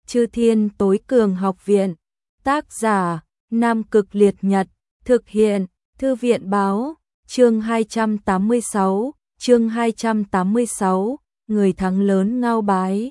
Chư Thiên Tối Cường Học Viện. Tác giả: Nam Cực Liệt Nhật. Thực hiện: Thư viện báo. Chương 286, người thắng lớn Ngao Bái.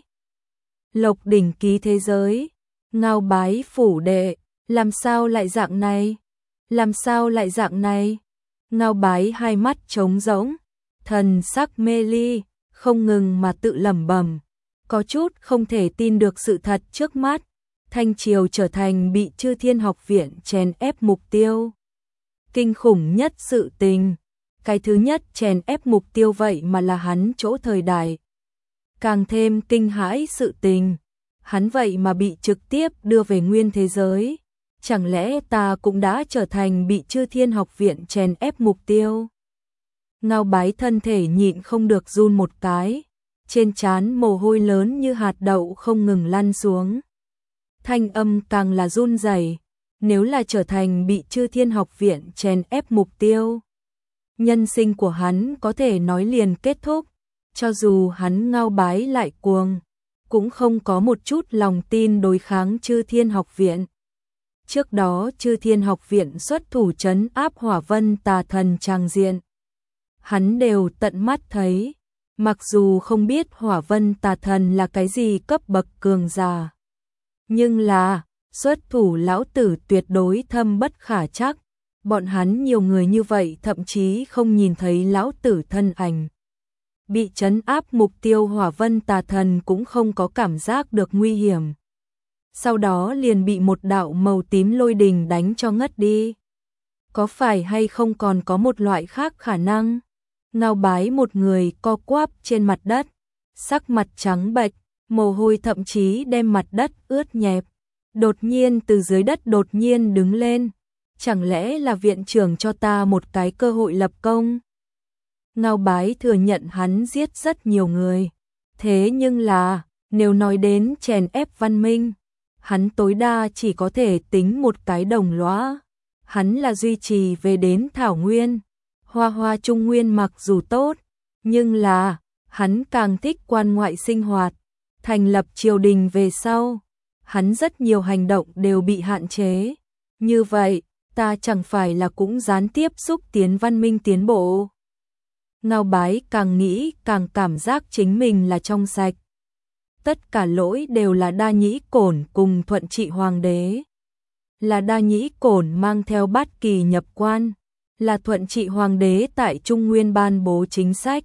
Lộc đỉnh ký thế giới. Ngao Bái phủ đệ, làm sao lại dạng này? Làm sao lại dạng này? Ngao Bái hai mắt trống rỗng, thần sắc mê ly, không ngừng mà tự lẩm bẩm, có chút không thể tin được sự thật trước mắt. Thanh Triều trở thành bị Chư Thiên Học Viện chèn ép mục tiêu. Kinh khủng nhất sự tình, cái thứ nhất chèn ép mục tiêu vậy mà là hắn chỗ thời đại. Càng thêm kinh hãi sự tình, hắn vậy mà bị trực tiếp đưa về nguyên thế giới. Chẳng lẽ ta cũng đã trở thành bị Chư Thiên Học Viện chèn ép mục tiêu? Ngao Bái thân thể nhịn không được run một cái, trên trán mồ hôi lớn như hạt đậu không ngừng lăn xuống. Thanh âm càng là run rẩy, nếu là trở thành bị Chư Thiên Học Viện chèn ép mục tiêu, nhân sinh của hắn có thể nói liền kết thúc. Cho dù hắn Ngao Bái lại cuồng, cũng không có một chút lòng tin đối kháng Chư Thiên Học Viện. Trước đó Chư Thiên Học Viện xuất thủ trấn áp Hỏa Vân Tà Thần tràng diện, hắn đều tận mắt thấy. Mặc dù không biết Hỏa Vân Tà Thần là cái gì cấp bậc cường giả, nhưng là xuất thủ lão tử tuyệt đối thâm bất khả trắc. Bọn hắn nhiều người như vậy thậm chí không nhìn thấy lão tử thân ảnh. Bị trấn áp mục tiêu Hỏa Vân Tà Thần cũng không có cảm giác được nguy hiểm. Sau đó liền bị một đạo màu tím lôi đình đánh cho ngất đi. Có phải hay không còn có một loại khác khả năng? Ngao Bái một người co quắp trên mặt đất, sắc mặt trắng bệch, mồ hôi thậm chí đem mặt đất ướt nhẹp. Đột nhiên từ dưới đất đột nhiên đứng lên. Chẳng lẽ là viện trưởng cho ta một cái cơ hội lập công? Ngao Bái thừa nhận hắn giết rất nhiều người. Thế nhưng là, nếu nói đến chèn ép văn minh, hắn tối đa chỉ có thể tính một cái đồng lõa. Hắn là duy trì về đến Thảo Nguyên. Hoa Hoa Trung Nguyên mặc dù tốt, nhưng là, hắn càng thích quan ngoại sinh hoạt. Thành lập triều đình về sau, hắn rất nhiều hành động đều bị hạn chế. Như vậy, ta chẳng phải là cũng gián tiếp xúc tiến văn minh tiến bộ. Ngao Bái càng nghĩ càng cảm giác chính mình là trong sạch. Tất cả lỗi đều là Đa Nhĩ Cổn cùng Thuận Trị Hoàng đế. Là Đa Nhĩ Cổn mang theo Bát Kỳ nhập quan, là Thuận Trị Hoàng đế tại Trung Nguyên ban bố chính sách.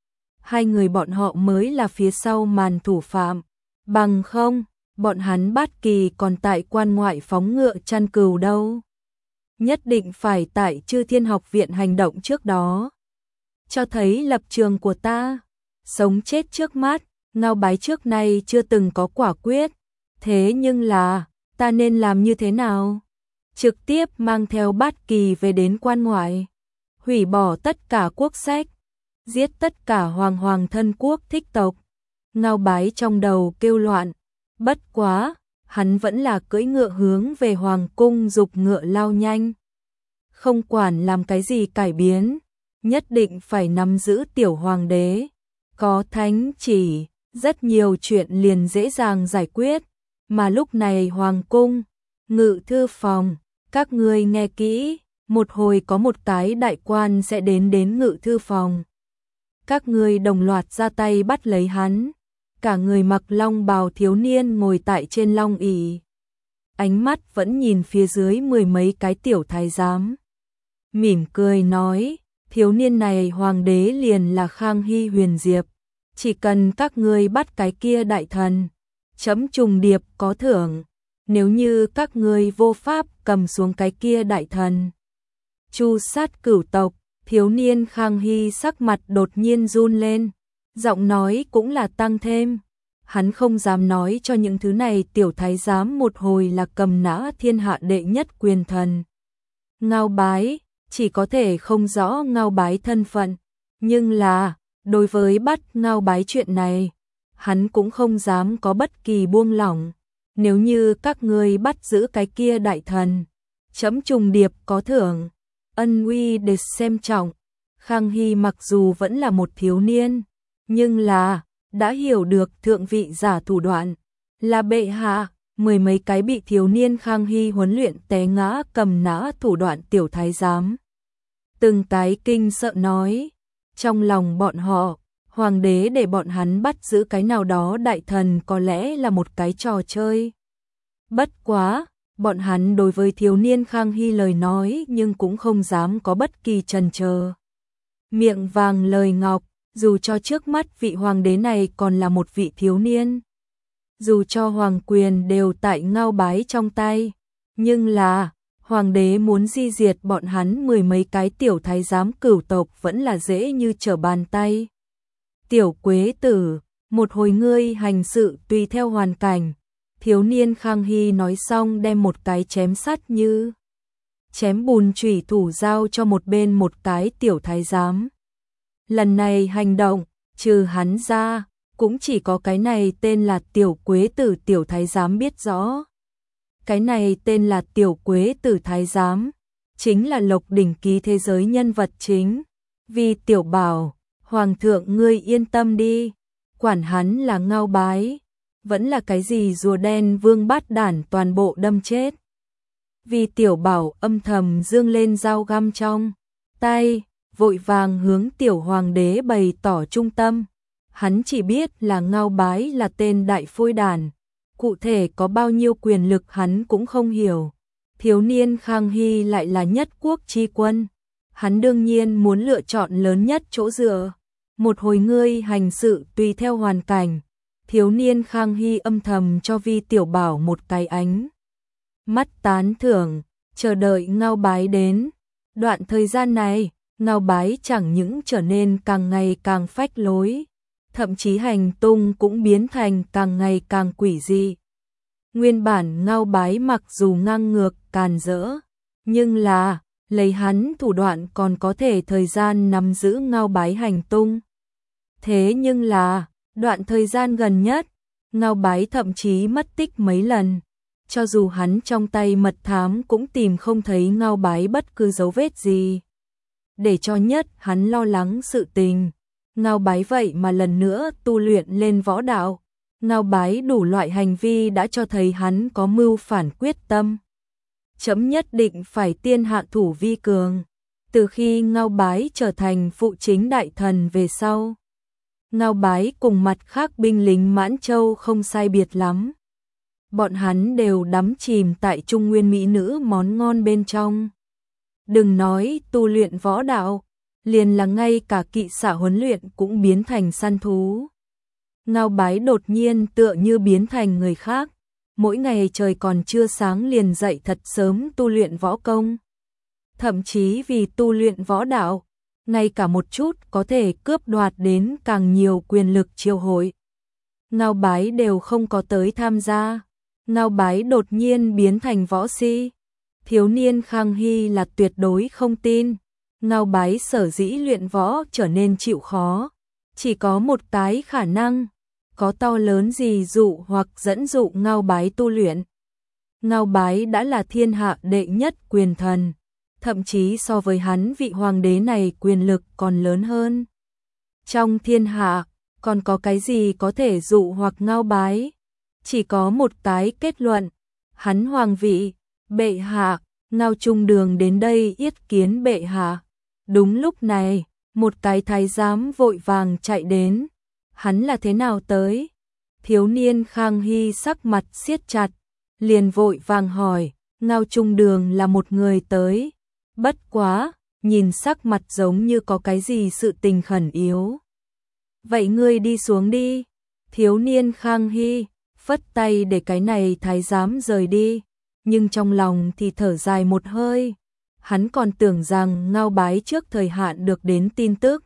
Hai người bọn họ mới là phía sau màn thủ phạm. Bằng không, bọn hắn Bát Kỳ còn tại quan ngoại phóng ngựa chăn cừu đâu. Nhất định phải tại Chư Thiên Học Viện hành động trước đó. Cho thấy lập trường của ta. Sống chết trước mắt, Ngao Bái trước nay chưa từng có quả quyết. Thế nhưng là, ta nên làm như thế nào? Trực tiếp mang theo Bát Kỳ về đến quan ngoại, hủy bỏ tất cả quốc sách, giết tất cả hoàng thân quốc thích tộc. Ngao Bái trong đầu kêu loạn, bất quá, hắn vẫn là cưỡi ngựa hướng về hoàng cung giục ngựa lao nhanh. Không quản làm cái gì cải biến, nhất định phải nắm giữ tiểu hoàng đế. Có thánh chỉ, rất nhiều chuyện liền dễ dàng giải quyết. Mà lúc này hoàng cung, ngự thư phòng, các ngươi nghe kỹ, một hồi có một cái đại quan sẽ đến ngự thư phòng. Các ngươi đồng loạt ra tay bắt lấy hắn. Cả người mặc long bào thiếu niên ngồi tại trên long ỷ, ánh mắt vẫn nhìn phía dưới mười mấy cái tiểu thái giám. Mỉm cười nói, thiếu niên này hoàng đế liền là Khang Hy Huyền Diệp. Chỉ cần các ngươi bắt cái kia đại thần, chấm trùng điệp có thưởng. Nếu như các ngươi vô pháp cầm xuống cái kia đại thần, chu sát cửu tộc. Thiếu niên Khang Hy sắc mặt đột nhiên run lên, giọng nói cũng là tăng thêm. Hắn không dám nói cho những thứ này tiểu thái giám một hồi là cầm nã thiên hạ đệ nhất quyền thần. Ngao Bái chỉ có thể không rõ Ngao Bái thân phận, nhưng là đối với bắt Ngao Bái chuyện này, hắn cũng không dám có bất kỳ buông lỏng. Nếu như các ngươi bắt giữ cái kia đại thần, chấm trùng điệp có thưởng. Ân uy để xem trọng. Khang Hy mặc dù vẫn là một thiếu niên, nhưng là đã hiểu được thượng vị giả thủ đoạn. Là bệ hạ. Mười mấy cái bị thiếu niên Khang Hy huấn luyện té ngã cầm nã thủ đoạn tiểu thái giám. Từng cái kinh sợ nói, trong lòng bọn họ, hoàng đế để bọn hắn bắt giữ cái nào đó đại thần có lẽ là một cái trò chơi. Bất quá, bọn hắn đối với thiếu niên Khang Hy lời nói nhưng cũng không dám có bất kỳ chần chờ. Miệng vàng lời ngọc, dù cho trước mắt vị hoàng đế này còn là một vị thiếu niên. Dù cho hoàng quyền đều tại Ngao Bái trong tay, nhưng là hoàng đế muốn di diệt bọn hắn mười mấy cái tiểu thái giám cửu tộc vẫn là dễ như trở bàn tay. Tiểu Quế Tử, một hồi ngươi hành sự tùy theo hoàn cảnh. Thiếu niên Khang Hy nói xong đem một cái chém sắt như chém bùn chủy thủ giao cho một bên một cái tiểu thái giám. Lần này hành động, trừ hắn ra, cũng chỉ có cái này tên là Tiểu Quế Tử tiểu thái giám biết rõ. Cái này tên là Tiểu Quế Tử thái giám, chính là Lộc Đỉnh ký thế giới nhân vật chính. Vì tiểu bảo, hoàng thượng ngươi yên tâm đi, quản hắn là Ngao Bái, vẫn là cái gì rùa đen vương bát đản toàn bộ đâm chết. Vì tiểu bảo âm thầm dương lên dao găm trong tay, vội vàng hướng tiểu hoàng đế bày tỏ trung tâm. Hắn chỉ biết là Ngao Bái là tên đại phôi đản, cụ thể có bao nhiêu quyền lực hắn cũng không hiểu. Thiếu niên Khang Hy lại là nhất quốc chi quân, hắn đương nhiên muốn lựa chọn lớn nhất chỗ dựa. Một hồi ngươi hành sự tùy theo hoàn cảnh. Thiếu niên Khang Hy âm thầm cho Vi tiểu bảo một cái ánh mắt tán thưởng, chờ đợi Ngao Bái đến. Đoạn thời gian này, Ngao Bái chẳng những trở nên càng ngày càng phách lối, thậm chí hành tung cũng biến thành càng ngày càng quỷ dị. Nguyên bản Ngao Bái mặc dù ngang ngược càn rỡ, nhưng là lấy hắn thủ đoạn còn có thể thời gian nắm giữ Ngao Bái hành tung. Thế nhưng là đoạn thời gian gần nhất, Ngao Bái thậm chí mất tích mấy lần, cho dù hắn trong tay mật thám cũng tìm không thấy Ngao Bái bất cứ dấu vết gì. Để cho nhất hắn lo lắng sự tình, Ngao Bái vậy mà lần nữa tu luyện lên võ đạo. Ngao Bái đủ loại hành vi đã cho thấy hắn có mưu phản quyết tâm. Chấm nhất định phải tiên hạ thủ vi cường. Từ khi Ngao Bái trở thành phụ chính đại thần về sau, Ngao Bái cùng mặt khác binh lính Mãn Châu không sai biệt lắm. Bọn hắn đều đắm chìm tại trung nguyên mỹ nữ món ngon bên trong. Đừng nói tu luyện võ đạo, liền là ngay cả kỵ xạ huấn luyện cũng biến thành săn thú. Ngao Bái đột nhiên tựa như biến thành người khác, mỗi ngày trời còn chưa sáng liền dậy thật sớm tu luyện võ công. Thậm chí vì tu luyện võ đạo, ngay cả một chút có thể cướp đoạt đến càng nhiều quyền lực triều hội, Ngao Bái đều không có tới tham gia. Ngao Bái đột nhiên biến thành võ si. Thiếu niên Khang Hy là tuyệt đối không tin. Ngao Bái sở dĩ luyện võ trở nên chịu khó, chỉ có một cái khả năng, có to lớn gì dụ hoặc dẫn dụ Ngao Bái tu luyện. Ngao Bái đã là thiên hạ đệ nhất quyền thần, thậm chí so với hắn vị hoàng đế này quyền lực còn lớn hơn. Trong thiên hạ, còn có cái gì có thể dụ hoặc Ngao Bái? Chỉ có một cái kết luận, hắn hoàng vị, bệ hạ. Ngao Trung Đường đến đây yết kiến bệ hạ. Đúng lúc này, một cái thái giám vội vàng chạy đến. Hắn là thế nào tới? Thiếu niên Khang Hy sắc mặt siết chặt, liền vội vàng hỏi. Ngao Trung Đường là một người tới, bất quá, nhìn sắc mặt giống như có cái gì sự tình khẩn yếu. Vậy ngươi đi xuống đi. Thiếu niên Khang Hy phất tay để cái này thái giám rời đi, nhưng trong lòng thì thở dài một hơi. Hắn còn tưởng rằng Ngao Bái trước thời hạn được đến tin tức,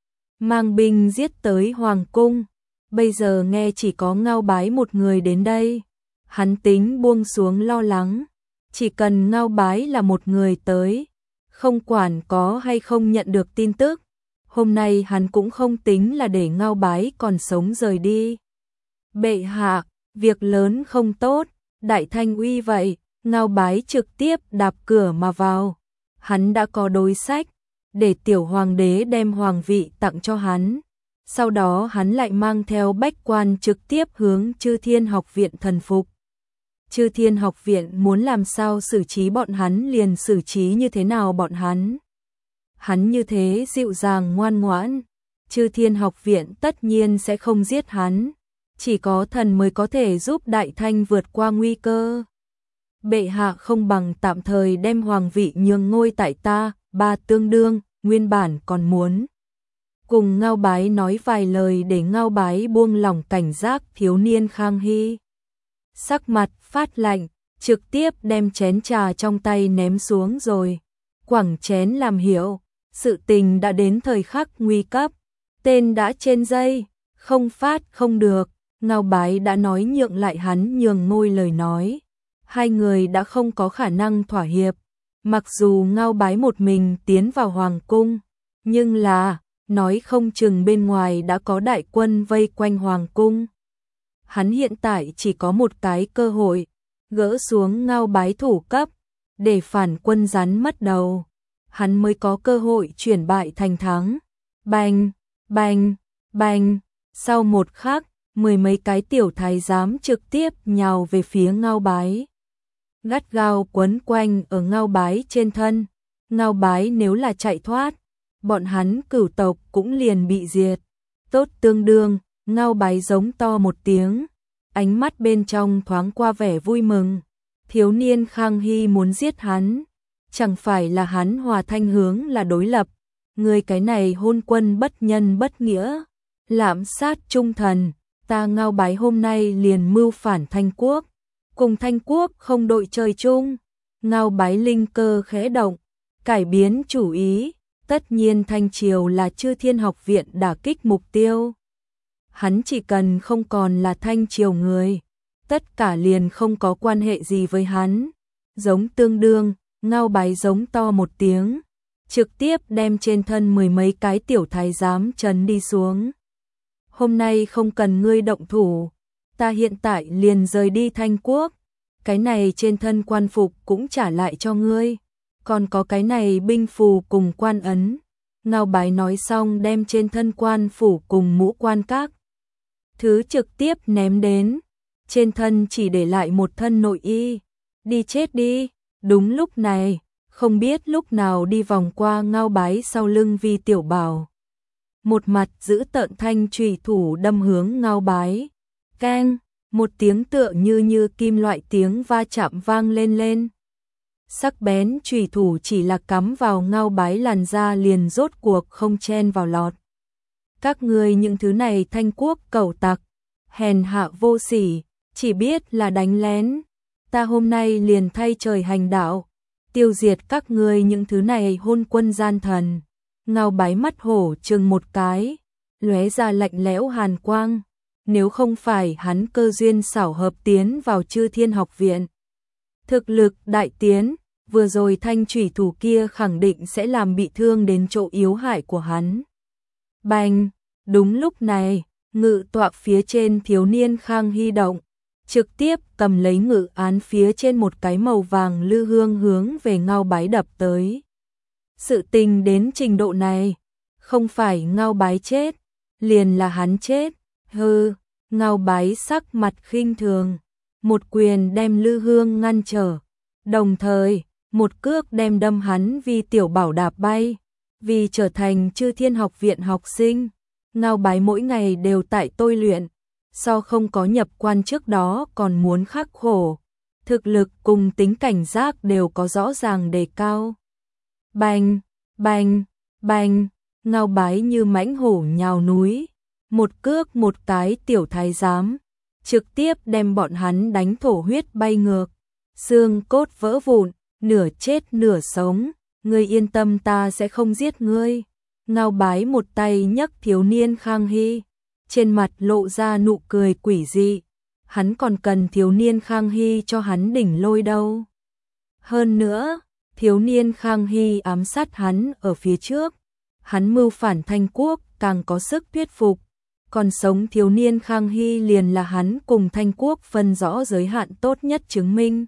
mang binh giết tới hoàng cung, bây giờ nghe chỉ có Ngao Bái một người đến đây. Hắn tính buông xuống lo lắng, chỉ cần Ngao Bái là một người tới, không quản có hay không nhận được tin tức, hôm nay hắn cũng không tính là để Ngao Bái còn sống rời đi. Bệ hạ, việc lớn không tốt, đại thanh uy vậy. Ngao Bái trực tiếp đạp cửa mà vào. Hắn đã có đối sách, để tiểu hoàng đế đem hoàng vị tặng cho hắn. Sau đó hắn lại mang theo bách quan trực tiếp hướng Chư Thiên Học Viện thần phục. Chư Thiên Học Viện muốn làm sao xử trí bọn hắn liền xử trí như thế nào bọn hắn. Hắn như thế dịu dàng ngoan ngoãn, Chư Thiên Học Viện tất nhiên sẽ không giết hắn, chỉ có thần mới có thể giúp Đại Thanh vượt qua nguy cơ. Bệ hạ không bằng tạm thời đem hoàng vị nhường ngôi tại ta, ba tương đương, nguyên bản còn muốn cùng Ngao Bái nói vài lời để Ngao Bái buông lỏng cảnh giác. Thiếu niên Khang Hy sắc mặt phát lạnh, trực tiếp đem chén trà trong tay ném xuống rồi quẳng chén làm hiệu, sự tình đã đến thời khắc nguy cấp, tên đã trên dây, không phát không được. Ngao Bái đã nói nhượng lại hắn nhường ngôi lời nói, hai người đã không có khả năng thỏa hiệp. Mặc dù Ngao Bái một mình tiến vào hoàng cung, nhưng là nói không chừng bên ngoài đã có đại quân vây quanh hoàng cung. Hắn hiện tại chỉ có một cái cơ hội, gỡ xuống Ngao Bái thủ cấp, để phản quân rắn mất đầu, hắn mới có cơ hội chuyển bại thành thắng. Bành, bành, bành, sau một khắc, mười mấy cái tiểu thái giám trực tiếp nhào về phía Ngao Bái, gắt gao quấn quanh ở Ngao Bái trên thân. Ngao Bái nếu là chạy thoát, bọn hắn cửu tộc cũng liền bị diệt. Tốt tương đương, Ngao Bái giống to một tiếng, ánh mắt bên trong thoáng qua vẻ vui mừng. Thiếu niên Khang Hy muốn giết hắn, chẳng phải là hắn Hòa Thanh hướng là đối lập, người cái này hôn quân bất nhân bất nghĩa, lạm sát trung thần, ta Ngao Bái hôm nay liền mưu phản Thanh quốc, cùng Thanh quốc không đội trời chung. Ngao Bái linh cơ khẽ động, cải biến chủ ý, tất nhiên Thanh triều là Chư Thiên Học Viện đả kích mục tiêu. Hắn chỉ cần không còn là Thanh triều người, tất cả liền không có quan hệ gì với hắn. Giống tương đương, Ngao Bái giống to một tiếng, trực tiếp đem trên thân mười mấy cái tiểu thái giám trấn đi xuống. Hôm nay không cần ngươi động thủ, ta hiện tại liền rời đi Thanh quốc, cái này trên thân quan phục cũng trả lại cho ngươi, còn có cái này binh phù cùng quan ấn. Ngao Bái nói xong đem trên thân quan phủ cùng mũ quan các thứ trực tiếp ném đến, trên thân chỉ để lại một thân nội y, đi chết đi. Đúng lúc này, không biết lúc nào đi vòng qua Ngao Bái sau lưng Vi Tiểu Bảo, một mặt giữ tợn thanh chùy thủ đâm hướng Ngao Bái. Keng, một tiếng tựa như kim loại tiếng va chạm vang lên. Sắc bén chùy thủ chỉ là cắm vào Ngao Bái làn da liền rốt cuộc không chen vào lọt. Các ngươi những thứ này Thanh quốc cẩu tặc, hèn hạ vô sỉ, chỉ biết là đánh lén, ta hôm nay liền thay trời hành đạo, tiêu diệt các ngươi những thứ này hôn quân gian thần. Ngao Bái mắt hổ trừng một cái, lóe ra lạnh lẽo hàn quang, nếu không phải hắn cơ duyên xảo hợp tiến vào Chư Thiên Học Viện, thực lực đại tiến, vừa rồi thanh chủy thủ kia khẳng định sẽ làm bị thương đến chỗ yếu hại của hắn. Bành, đúng lúc này, ngự tọa phía trên thiếu niên Khang Hy động, trực tiếp cầm lấy ngự án phía trên một cái màu vàng lư hương hướng về Ngao Bái đập tới. Sự tình đến trình độ này, không phải Ngao Bái chết, liền là hắn chết. Hừ, Ngao Bái sắc mặt khinh thường, một quyền đem lư hương ngăn trở, đồng thời một cước đem đâm hắn Vi Tiểu Bảo đạp bay. Vì trở thành Chư Thiên Học Viện học sinh, Ngao Bái mỗi ngày đều tại tôi luyện, so không có nhập quan trước đó còn muốn khắc khổ, thực lực cùng tính cảnh giác đều có rõ ràng đề cao. Bành, bành, bành, Ngao Bái như mãnh hổ nhào núi, một cước một cái tiểu thái giám, trực tiếp đem bọn hắn đánh thổ huyết bay ngược, xương cốt vỡ vụn, nửa chết nửa sống. Ngươi yên tâm, ta sẽ không giết ngươi. Ngao Bái một tay nhấc thiếu niên Khang Hy, trên mặt lộ ra nụ cười quỷ dị. Hắn còn cần thiếu niên Khang Hy cho hắn đỉnh lôi đâu. Hơn nữa, thiếu niên Khang Hy ám sát hắn ở phía trước, hắn mưu phản Thanh quốc càng có sức thuyết phục. Còn sống thiếu niên Khang Hy liền là hắn cùng Thanh quốc phân rõ giới hạn tốt nhất chứng minh.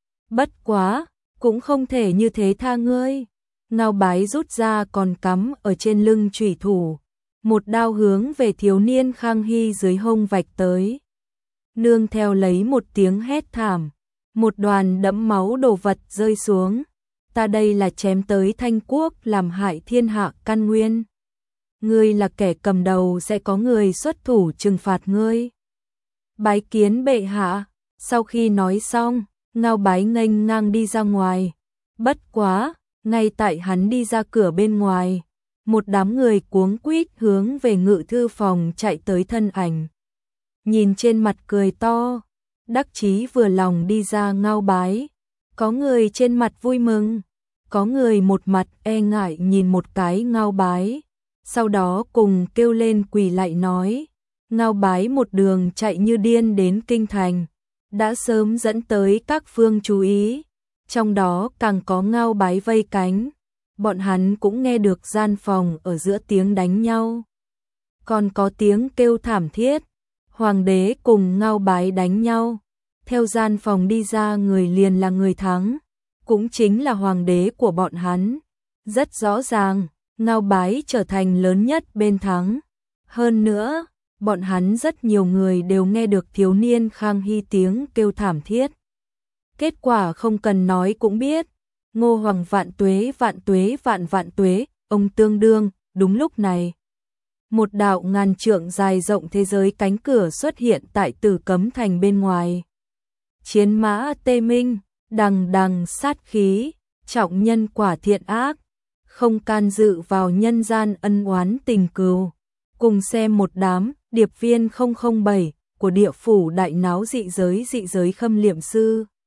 Bất quá, cũng không thể như thế tha ngươi. Ngao Bái rút ra còn cắm ở trên lưng chủy thủ, một đao hướng về thiếu niên Khang Hy dưới hông vạch tới. Nương theo lấy một tiếng hét thảm, một đoàn đẫm máu đồ vật rơi xuống. Ta đây là chém tới Thanh Quốc làm hại thiên hạ căn nguyên. Ngươi là kẻ cầm đầu, sẽ có người xuất thủ trừng phạt ngươi. Bái kiến bệ hạ. Sau khi nói xong, Ngao Bái nghênh ngang đi ra ngoài. Bất quá, ngay tại hắn đi ra cửa bên ngoài, một đám người cuống quýt hướng về ngự thư phòng chạy tới thân ảnh. Nhìn trên mặt cười to, đắc chí vừa lòng đi ra Ngao Bái. Có người trên mặt vui mừng, có người một mặt e ngại nhìn một cái Ngao Bái. Sau đó cùng kêu lên quỳ lạy nói, Ngao Bái một đường chạy như điên đến kinh thành, đã sớm dẫn tới các phương chú ý, trong đó càng có Ngao Bái vây cánh, bọn hắn cũng nghe được gian phòng ở giữa tiếng đánh nhau. Còn có tiếng kêu thảm thiết, hoàng đế cùng Ngao Bái đánh nhau, theo gian phòng đi ra người liền là người thắng, cũng chính là hoàng đế của bọn hắn. Rất rõ ràng, Ngao Bái trở thành lớn nhất bên thắng. Hơn nữa, bọn hắn rất nhiều người đều nghe được thiếu niên Khang Hy tiếng kêu thảm thiết. Kết quả không cần nói cũng biết, Ngô Hoàng vạn tuế vạn vạn tuế, ông tương đương. Đúng lúc này, một đạo ngàn trượng dài rộng thế giới cánh cửa xuất hiện tại Tử Cấm Thành bên ngoài. Chiến mã tê minh, đằng đằng sát khí, trọng nhân quả thiện ác, không can dự vào nhân gian ân oán tình cừu. Cùng xem một đám điệp viên 007 của địa phủ đại náo dị giới Khâm Liệm Sư.